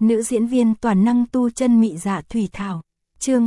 Nữ diễn viên toàn năng tu chân mị dạ thủy thảo. Chương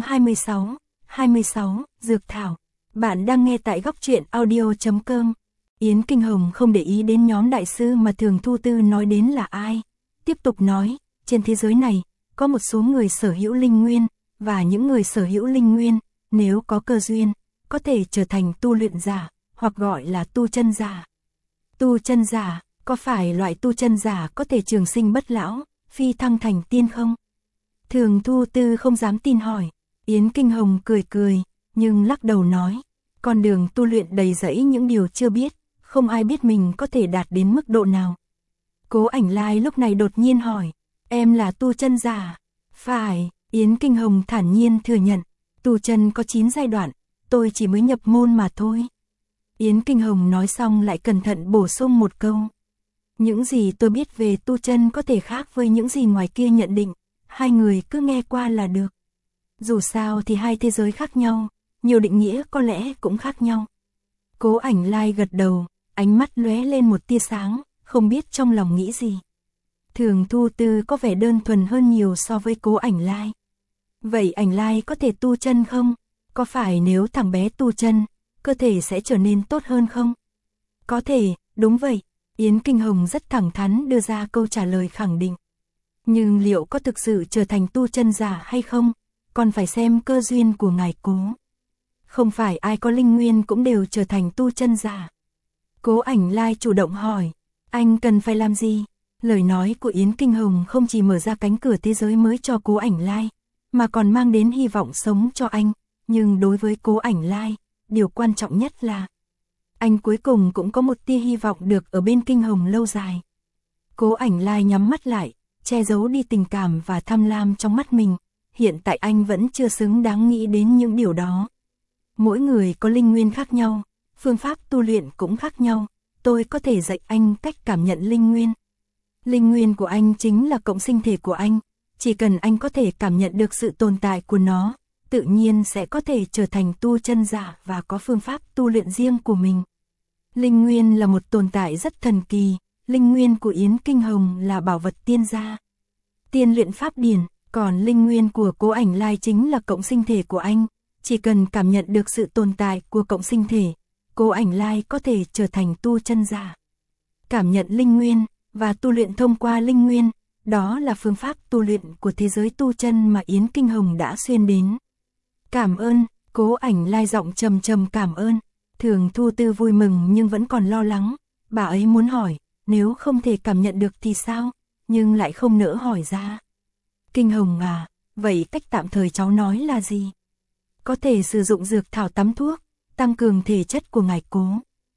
26, Dược thảo. Bạn đang nghe tại góc truyện audio.com. Yến Kinh Hồng không để ý đến nhóm đại sư mà Thường Thu Tư nói đến là ai. Tiếp tục nói, trên thế giới này, có một số người sở hữu linh nguyên, và những người sở hữu linh nguyên, nếu có cơ duyên, có thể trở thành tu luyện giả, hoặc gọi là tu chân giả. Tu chân giả, có phải loại tu chân giả có thể trường sinh bất lão, phi thăng thành tiên không? Thường Thu Tư không dám tin hỏi. Yến Kinh Hồng cười cười, nhưng lắc đầu nói, con đường tu luyện đầy rẫy những điều chưa biết, không ai biết mình có thể đạt đến mức độ nào. Cố Ảnh Lai lúc này đột nhiên hỏi, em là tu chân giả? Phải, Yến Kinh Hồng thản nhiên thừa nhận, tu chân có 9 giai đoạn, tôi chỉ mới nhập môn mà thôi. Yến Kinh Hồng nói xong lại cẩn thận bổ sung một câu. Những gì tôi biết về tu chân có thể khác với những gì ngoài kia nhận định, hai người cứ nghe qua là được. Dù sao thì hai thế giới khác nhau, nhiều định nghĩa có lẽ cũng khác nhau. Cố Ảnh Lai gật đầu, ánh mắt lóe lên một tia sáng, không biết trong lòng nghĩ gì. Thường Thu Tư có vẻ đơn thuần hơn nhiều so với Cố Ảnh Lai. Vậy Ảnh Lai có thể tu chân không? Có phải nếu thằng bé tu chân, cơ thể sẽ trở nên tốt hơn không? Có thể, đúng vậy. Yến Kinh Hồng rất thẳng thắn đưa ra câu trả lời khẳng định. Nhưng liệu có thực sự trở thành tu chân giả hay không, còn phải xem cơ duyên của ngài Cố. Không phải ai có linh nguyên cũng đều trở thành tu chân giả. Cố Ảnh Lai chủ động hỏi, anh cần phải làm gì? Lời nói của Yến Kinh Hồng không chỉ mở ra cánh cửa thế giới mới cho Cố Ảnh Lai, mà còn mang đến hy vọng sống cho anh. Nhưng đối với Cố Ảnh Lai, điều quan trọng nhất là anh cuối cùng cũng có một tia hy vọng được ở bên Kinh Hồng lâu dài. Cố Ảnh Lai nhắm mắt lại, che giấu đi tình cảm và tham lam trong mắt mình. Hiện tại anh vẫn chưa xứng đáng nghĩ đến những điều đó. Mỗi người có linh nguyên khác nhau, phương pháp tu luyện cũng khác nhau. Tôi có thể dạy anh cách cảm nhận linh nguyên. Linh nguyên của anh chính là cộng sinh thể của anh. Chỉ cần anh có thể cảm nhận được sự tồn tại của nó, tự nhiên sẽ có thể trở thành tu chân giả và có phương pháp tu luyện riêng của mình. Linh nguyên là một tồn tại rất thần kỳ. Linh nguyên của Yến Kinh Hồng là bảo vật tiên gia, tiên luyện pháp điển, còn linh nguyên của Cố Ảnh Lai chính là cộng sinh thể của anh. Chỉ cần cảm nhận được sự tồn tại của cộng sinh thể, Cố Ảnh Lai có thể trở thành tu chân giả. Cảm nhận linh nguyên và tu luyện thông qua linh nguyên, đó là phương pháp tu luyện của thế giới tu chân mà Yến Kinh Hồng đã xuyên đến. Cảm ơn, Cố Ảnh Lai giọng trầm trầm cảm ơn. Thường Thu Tư vui mừng nhưng vẫn còn lo lắng. Bà ấy muốn hỏi, nếu không thể cảm nhận được thì sao, nhưng lại không nỡ hỏi ra. Kinh Hồng à, vậy cách tạm thời cháu nói là gì? Có thể sử dụng dược thảo tắm thuốc, tăng cường thể chất của ngài Cố.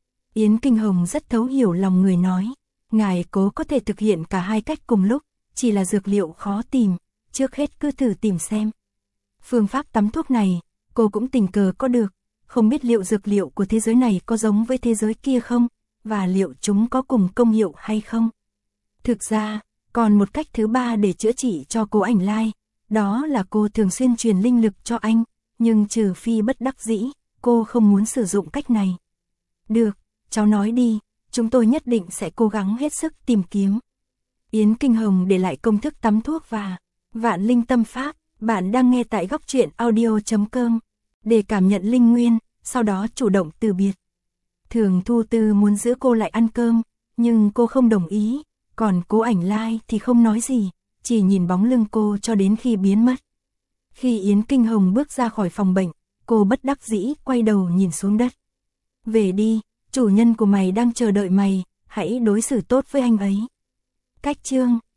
Yến Kinh Hồng rất thấu hiểu lòng người nói. Ngài Cố có thể thực hiện cả hai cách cùng lúc, chỉ là dược liệu khó tìm, trước hết cứ thử tìm xem. Phương pháp tắm thuốc này, cô cũng tình cờ có được, không biết liệu dược liệu của thế giới này có giống với thế giới kia không, và liệu chúng có cùng công hiệu hay không. Thực ra, còn một cách thứ ba để chữa trị cho Cố Ảnh Lai, đó là cô thường xuyên truyền linh lực cho anh, nhưng trừ phi bất đắc dĩ, cô không muốn sử dụng cách này. Được, cháu nói đi, chúng tôi nhất định sẽ cố gắng hết sức tìm kiếm. Yến Kinh Hồng để lại công thức tắm thuốc và Vạn Linh Tâm Pháp. Bạn đang nghe tại góc truyện audio.com. Để cảm nhận linh nguyên, sau đó chủ động từ biệt. Thường Thu Tư muốn giữ cô lại ăn cơm, nhưng cô không đồng ý. Còn Cố Ảnh Lai thì không nói gì, chỉ nhìn bóng lưng cô cho đến khi biến mất. Khi Yến Kinh Hồng bước ra khỏi phòng bệnh, cô bất đắc dĩ quay đầu nhìn xuống đất. Về đi, chủ nhân của mày đang chờ đợi mày, hãy đối xử tốt với anh ấy. Cách chương